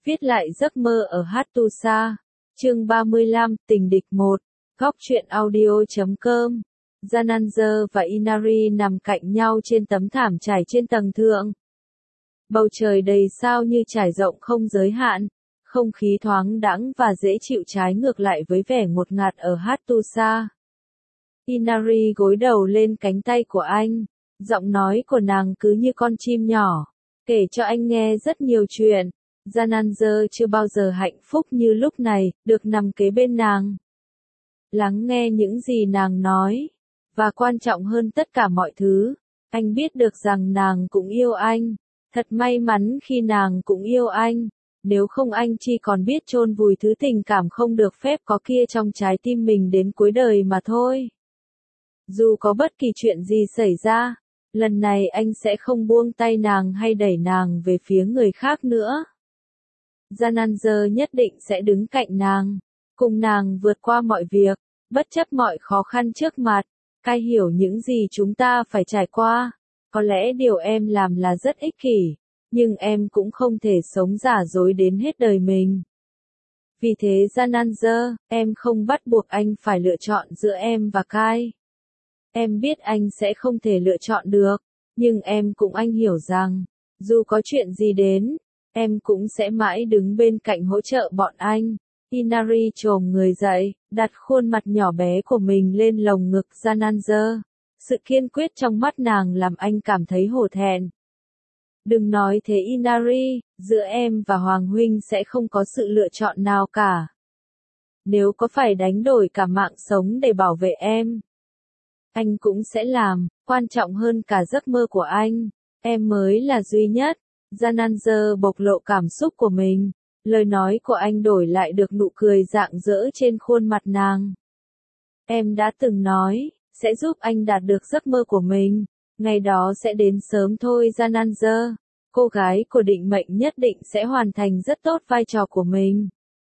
Viết lại giấc mơ ở Hattusa. Chương 35, tình địch 1. Góc truyện audio.com. Jananzer và Inari nằm cạnh nhau trên tấm thảm trải trên tầng thượng. Bầu trời đầy sao như trải rộng không giới hạn, không khí thoáng đãng và dễ chịu trái ngược lại với vẻ ngột ngạt ở Hattusa. Inari gối đầu lên cánh tay của anh, giọng nói của nàng cứ như con chim nhỏ, kể cho anh nghe rất nhiều chuyện. Jananzer chưa bao giờ hạnh phúc như lúc này, được nằm kế bên nàng, lắng nghe những gì nàng nói, và quan trọng hơn tất cả mọi thứ, anh biết được rằng nàng cũng yêu anh. Thật may mắn khi nàng cũng yêu anh, nếu không anh chỉ còn biết chôn vùi thứ tình cảm không được phép có kia trong trái tim mình đến cuối đời mà thôi. Dù có bất kỳ chuyện gì xảy ra, lần này anh sẽ không buông tay nàng hay đẩy nàng về phía người khác nữa. Jananzer nhất định sẽ đứng cạnh nàng, cùng nàng vượt qua mọi việc, bất chấp mọi khó khăn trước mặt. Cai hiểu những gì chúng ta phải trải qua. Có lẽ điều em làm là rất ích kỷ, nhưng em cũng không thể sống giả dối đến hết đời mình. Vì thế Jananzer, em không bắt buộc anh phải lựa chọn giữa em và Cai. Em biết anh sẽ không thể lựa chọn được, nhưng em cũng anh hiểu rằng, dù có chuyện gì đến, em cũng sẽ mãi đứng bên cạnh hỗ trợ bọn anh. Inari chồm người dậy, đặt khuôn mặt nhỏ bé của mình lên lồng ngực Jananzer. Sự kiên quyết trong mắt nàng làm anh cảm thấy hổ thẹn. Đừng nói thế Inari, giữa em và Hoàng Huynh sẽ không có sự lựa chọn nào cả. Nếu có phải đánh đổi cả mạng sống để bảo vệ em, anh cũng sẽ làm. Quan trọng hơn cả giấc mơ của anh, em mới là duy nhất. Jananzer bộc lộ cảm xúc của mình. Lời nói của anh đổi lại được nụ cười rạng rỡ trên khuôn mặt nàng. Em đã từng nói, sẽ giúp anh đạt được giấc mơ của mình. Ngày đó sẽ đến sớm thôi Jananzer. Cô gái của định mệnh nhất định sẽ hoàn thành rất tốt vai trò của mình.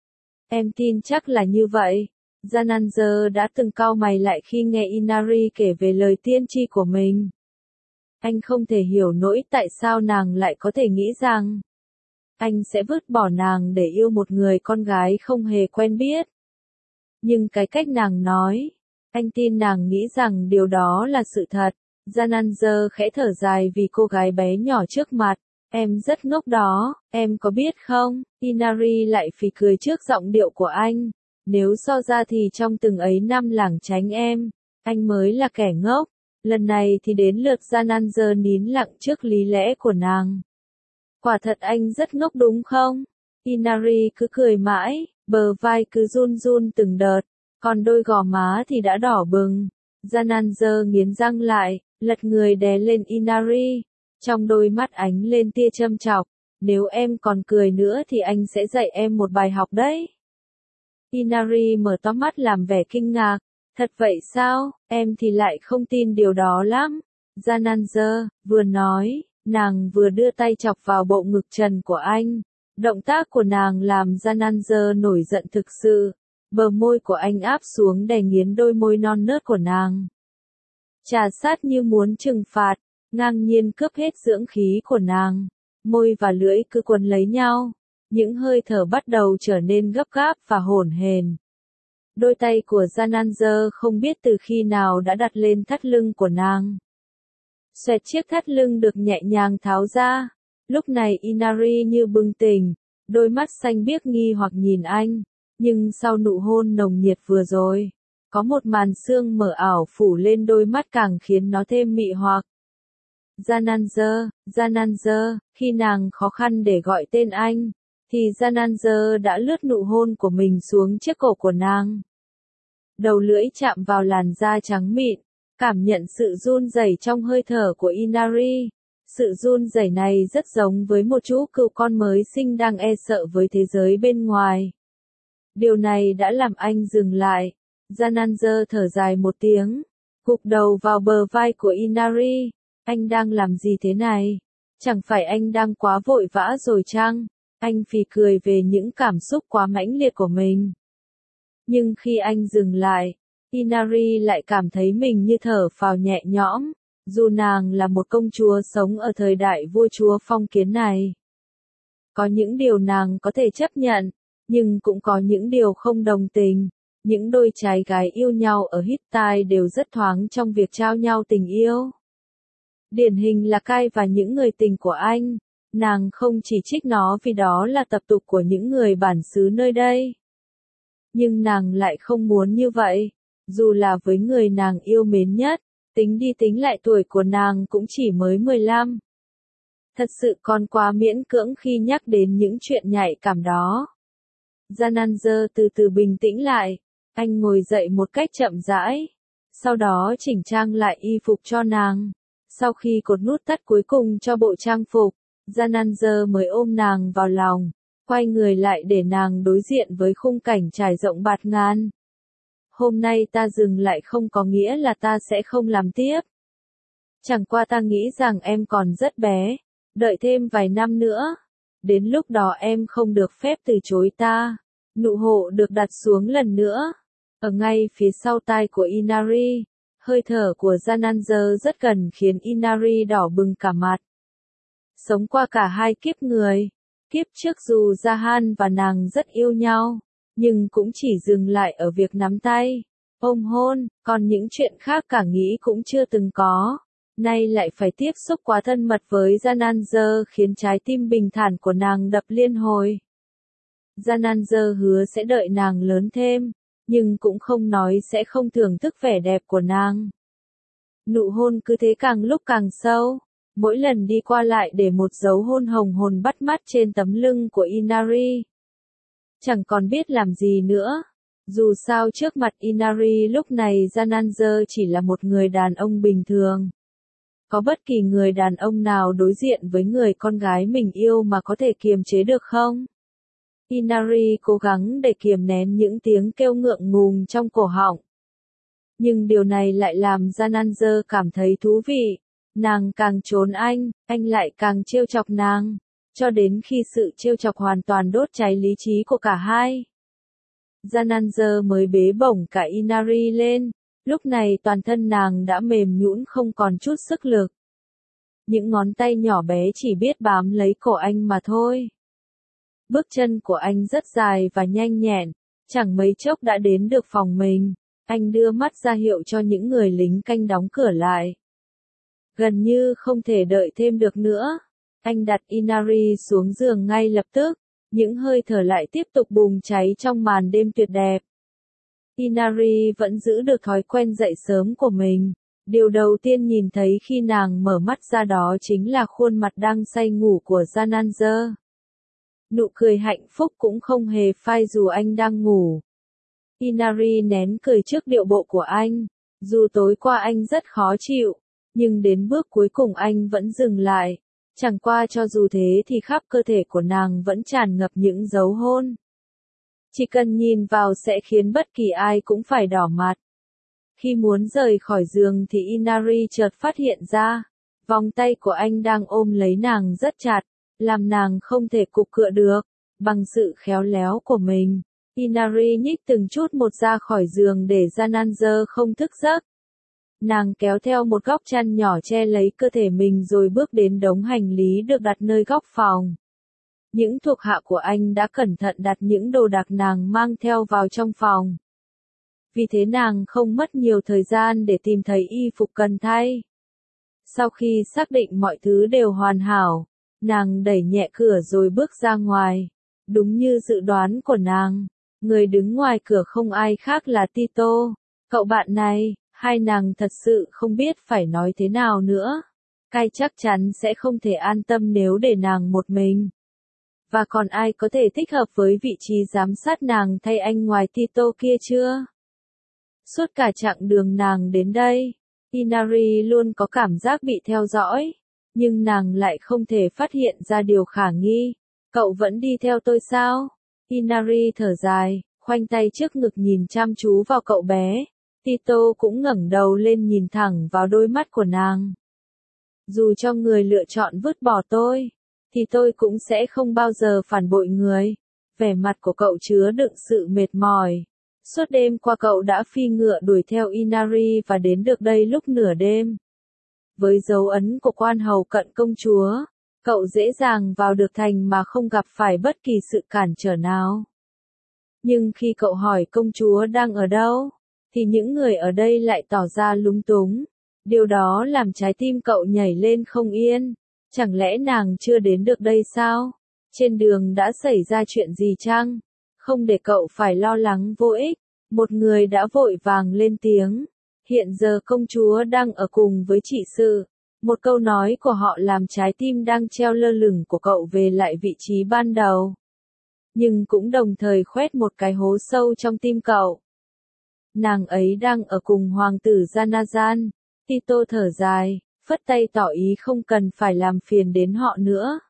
Em tin chắc là như vậy. Jananzer đã từng cau mày lại khi nghe Inari kể về lời tiên tri của mình. Anh không thể hiểu nổi tại sao nàng lại có thể nghĩ rằng anh sẽ vứt bỏ nàng để yêu một người con gái không hề quen biết. Nhưng cái cách nàng nói, anh tin nàng nghĩ rằng điều đó là sự thật. Jananzer khẽ thở dài vì cô gái bé nhỏ trước mặt. Em rất ngốc đó, em có biết không? Inari lại phì cười trước giọng điệu của anh. Nếu so ra thì trong từng ấy năm lảng tránh em, anh mới là kẻ ngốc. Lần này thì đến lượt Jananzer nín lặng trước lý lẽ của nàng. Quả thật anh rất ngốc đúng không? Inari cứ cười mãi, bờ vai cứ run run từng đợt, còn đôi gò má thì đã đỏ bừng. Jananzer nghiến răng lại, lật người đè lên Inari, trong đôi mắt ánh lên tia châm chọc. Nếu em còn cười nữa thì anh sẽ dạy em một bài học đấy. Inari mở to mắt làm vẻ kinh ngạc. Thật vậy sao? Em thì lại không tin điều đó lắm. Jananzer vừa nói, nàng vừa đưa tay chọc vào bộ ngực trần của anh. Động tác của nàng làm Jananzer nổi giận thực sự. Bờ môi của anh áp xuống đè nghiến đôi môi non nớt của nàng. Trà sát như muốn trừng phạt, ngang nhiên cướp hết dưỡng khí của nàng. Môi và lưỡi cứ quấn lấy nhau. Những hơi thở bắt đầu trở nên gấp gáp và hổn hển. Đôi tay của Jananzer không biết từ khi nào đã đặt lên thắt lưng của nàng. Xoẹt chiếc thắt lưng được nhẹ nhàng tháo ra. Lúc này Inari như bừng tỉnh, đôi mắt xanh biếc nghi hoặc nhìn anh. Nhưng sau nụ hôn nồng nhiệt vừa rồi, có một màn sương mờ ảo phủ lên đôi mắt càng khiến nó thêm mị hoặc. Jananzer, khi nàng khó khăn để gọi tên anh, thì Jananzer đã lướt nụ hôn của mình xuống chiếc cổ của nàng. Đầu lưỡi chạm vào làn da trắng mịn, cảm nhận sự run rẩy trong hơi thở của Inari. Sự run rẩy này rất giống với một chú cừu con mới sinh đang e sợ với thế giới bên ngoài. Điều này đã làm anh dừng lại. Jananzer thở dài một tiếng, gục đầu vào bờ vai của Inari. Anh đang làm gì thế này? Chẳng phải anh đang quá vội vã rồi chăng? Anh phì cười về những cảm xúc quá mãnh liệt của mình. Nhưng khi anh dừng lại, Inari lại cảm thấy mình như thở phào nhẹ nhõm, dù nàng là một công chúa sống ở thời đại vua chúa phong kiến này. Có những điều nàng có thể chấp nhận, nhưng cũng có những điều không đồng tình. Những đôi trai gái yêu nhau ở Hittite đều rất thoáng trong việc trao nhau tình yêu. Điển hình là Kai và những người tình của anh. Nàng không chỉ trích nó vì đó là tập tục của những người bản xứ nơi đây. Nhưng nàng lại không muốn như vậy. Dù là với người nàng yêu mến nhất, tính đi tính lại tuổi của nàng cũng chỉ mới 15. Thật sự còn quá miễn cưỡng khi nhắc đến những chuyện nhạy cảm đó. Jananzer từ từ bình tĩnh lại. Anh ngồi dậy một cách chậm rãi. Sau đó chỉnh trang lại y phục cho nàng. Sau khi cột nút thắt cuối cùng cho bộ trang phục, Jananzer mới ôm nàng vào lòng, quay người lại để nàng đối diện với khung cảnh trải rộng bạt ngàn. Hôm nay ta dừng lại không có nghĩa là ta sẽ không làm tiếp. Chẳng qua ta nghĩ rằng em còn rất bé, đợi thêm vài năm nữa. Đến lúc đó em không được phép từ chối ta. Nụ hộ được đặt xuống lần nữa. Ở ngay phía sau tai của Inari, hơi thở của Jananzer rất gần khiến Inari đỏ bừng cả mặt. Sống qua cả hai kiếp người. Kiếp trước dù Jahan và nàng rất yêu nhau, nhưng cũng chỉ dừng lại ở việc nắm tay, ôm hôn, còn những chuyện khác cả nghĩ cũng chưa từng có. Nay lại phải tiếp xúc quá thân mật với Jananzer khiến trái tim bình thản của nàng đập liên hồi. Jananzer hứa sẽ đợi nàng lớn thêm, nhưng cũng không nói sẽ không thưởng thức vẻ đẹp của nàng. Nụ hôn cứ thế càng lúc càng sâu, mỗi lần đi qua lại để một dấu hôn hồng hồn bắt mắt trên tấm lưng của Inari. Chẳng còn biết làm gì nữa. Dù sao trước mặt Inari lúc này Jananzer chỉ là một người đàn ông bình thường. Có bất kỳ người đàn ông nào đối diện với người con gái mình yêu mà có thể kiềm chế được không? Inari cố gắng để kiềm nén những tiếng kêu ngượng ngùng trong cổ họng. Nhưng điều này lại làm Jananzer cảm thấy thú vị. Nàng càng trốn anh lại càng trêu chọc nàng, cho đến khi sự trêu chọc hoàn toàn đốt cháy lý trí của cả hai. Jananzer mới bế bổng cả Inari lên, lúc này toàn thân nàng đã mềm nhũn không còn chút sức lực. Những ngón tay nhỏ bé chỉ biết bám lấy cổ anh mà thôi. Bước chân của anh rất dài và nhanh nhẹn, chẳng mấy chốc đã đến được phòng mình. Anh đưa mắt ra hiệu cho những người lính canh đóng cửa lại. Gần như không thể đợi thêm được nữa. Anh đặt Inari xuống giường ngay lập tức. Những hơi thở lại tiếp tục bùng cháy trong màn đêm tuyệt đẹp. Inari vẫn giữ được thói quen dậy sớm của mình. Điều đầu tiên nhìn thấy khi nàng mở mắt ra đó chính là khuôn mặt đang say ngủ của Jananzer. Nụ cười hạnh phúc cũng không hề phai dù anh đang ngủ. Inari nén cười trước điệu bộ của anh. Dù tối qua anh rất khó chịu, nhưng đến bước cuối cùng anh vẫn dừng lại. Chẳng qua cho dù thế thì khắp cơ thể của nàng vẫn tràn ngập những dấu hôn. Chỉ cần nhìn vào sẽ khiến bất kỳ ai cũng phải đỏ mặt. Khi muốn rời khỏi giường thì Inari chợt phát hiện ra, vòng tay của anh đang ôm lấy nàng rất chặt, làm nàng không thể cục cựa được. Bằng sự khéo léo của mình, Inari nhích từng chút một ra khỏi giường để Jananzer không thức giấc. Nàng kéo theo một góc chăn nhỏ che lấy cơ thể mình rồi bước đến đống hành lý được đặt nơi góc phòng. Những thuộc hạ của anh đã cẩn thận đặt những đồ đạc nàng mang theo vào trong phòng. Vì thế nàng không mất nhiều thời gian để tìm thấy y phục cần thay. Sau khi xác định mọi thứ đều hoàn hảo, nàng đẩy nhẹ cửa rồi bước ra ngoài. Đúng như dự đoán của nàng, người đứng ngoài cửa không ai khác là Tito, cậu bạn này. Hai nàng thật sự không biết phải nói thế nào nữa. Kai chắc chắn sẽ không thể an tâm nếu để nàng một mình. Và còn ai có thể thích hợp với vị trí giám sát nàng thay anh ngoài Tito kia chưa? Suốt cả chặng đường nàng đến đây, Inari luôn có cảm giác bị theo dõi. Nhưng nàng lại không thể phát hiện ra điều khả nghi. Cậu vẫn đi theo tôi sao? Inari thở dài, khoanh tay trước ngực nhìn chăm chú vào cậu bé. Tito cũng ngẩng đầu lên nhìn thẳng vào đôi mắt của nàng. Dù cho người lựa chọn vứt bỏ tôi, thì tôi cũng sẽ không bao giờ phản bội người. Vẻ mặt của cậu chứa đựng sự mệt mỏi. Suốt đêm qua cậu đã phi ngựa đuổi theo Inari và đến được đây lúc nửa đêm. Với dấu ấn của quan hầu cận công chúa, cậu dễ dàng vào được thành mà không gặp phải bất kỳ sự cản trở nào. Nhưng khi cậu hỏi công chúa đang ở đâu, thì những người ở đây lại tỏ ra lúng túng. Điều đó làm trái tim cậu nhảy lên không yên. Chẳng lẽ nàng chưa đến được đây sao? Trên đường đã xảy ra chuyện gì chăng? Không để cậu phải lo lắng vô ích, một người đã vội vàng lên tiếng. Hiện giờ công chúa đang ở cùng với trị sự. Một câu nói của họ làm trái tim đang treo lơ lửng của cậu về lại vị trí ban đầu. Nhưng cũng đồng thời khoét một cái hố sâu trong tim cậu. Nàng ấy đang ở cùng hoàng tử Janazan. Tito thở dài, phất tay tỏ ý không cần phải làm phiền đến họ nữa.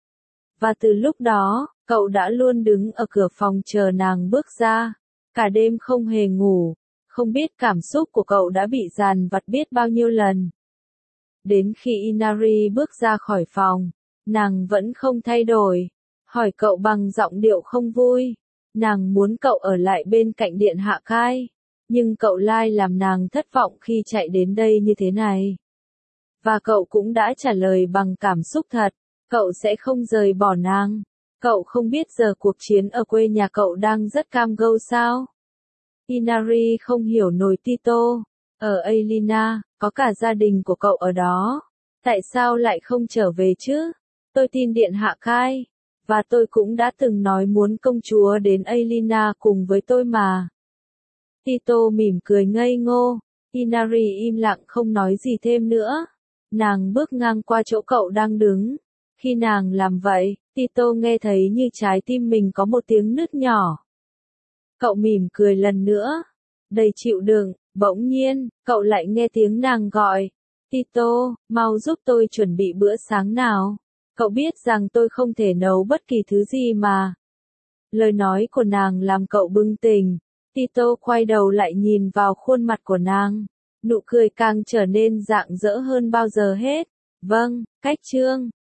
Và từ lúc đó, cậu đã luôn đứng ở cửa phòng chờ nàng bước ra. Cả đêm không hề ngủ, không biết cảm xúc của cậu đã bị dằn vặt biết bao nhiêu lần. Đến khi Inari bước ra khỏi phòng, nàng vẫn không thay đổi, hỏi cậu bằng giọng điệu không vui. Nàng muốn cậu ở lại bên cạnh điện hạ Kai, nhưng cậu lai làm nàng thất vọng khi chạy đến đây như thế này. Và cậu cũng đã trả lời bằng cảm xúc thật, cậu sẽ không rời bỏ nàng. Cậu không biết giờ cuộc chiến ở quê nhà cậu đang rất cam go sao? Inari không hiểu nổi Tito. Ở Aelina, có cả gia đình của cậu ở đó. Tại sao lại không trở về chứ? Tôi tin điện hạ Kai. Và tôi cũng đã từng nói muốn công chúa đến Aelina cùng với tôi mà. Tito mỉm cười ngây ngô. Inari im lặng không nói gì thêm nữa. Nàng bước ngang qua chỗ cậu đang đứng. Khi nàng làm vậy, Tito nghe thấy như trái tim mình có một tiếng nứt nhỏ. Cậu mỉm cười lần nữa. Đầy chịu đựng, bỗng nhiên, cậu lại nghe tiếng nàng gọi. Tito, mau giúp tôi chuẩn bị bữa sáng nào. Cậu biết rằng tôi không thể nấu bất kỳ thứ gì mà. Lời nói của nàng làm cậu bừng tỉnh. Tito quay đầu lại nhìn vào khuôn mặt của nàng. Nụ cười càng trở nên rạng rỡ hơn bao giờ hết. Vâng, cách chương.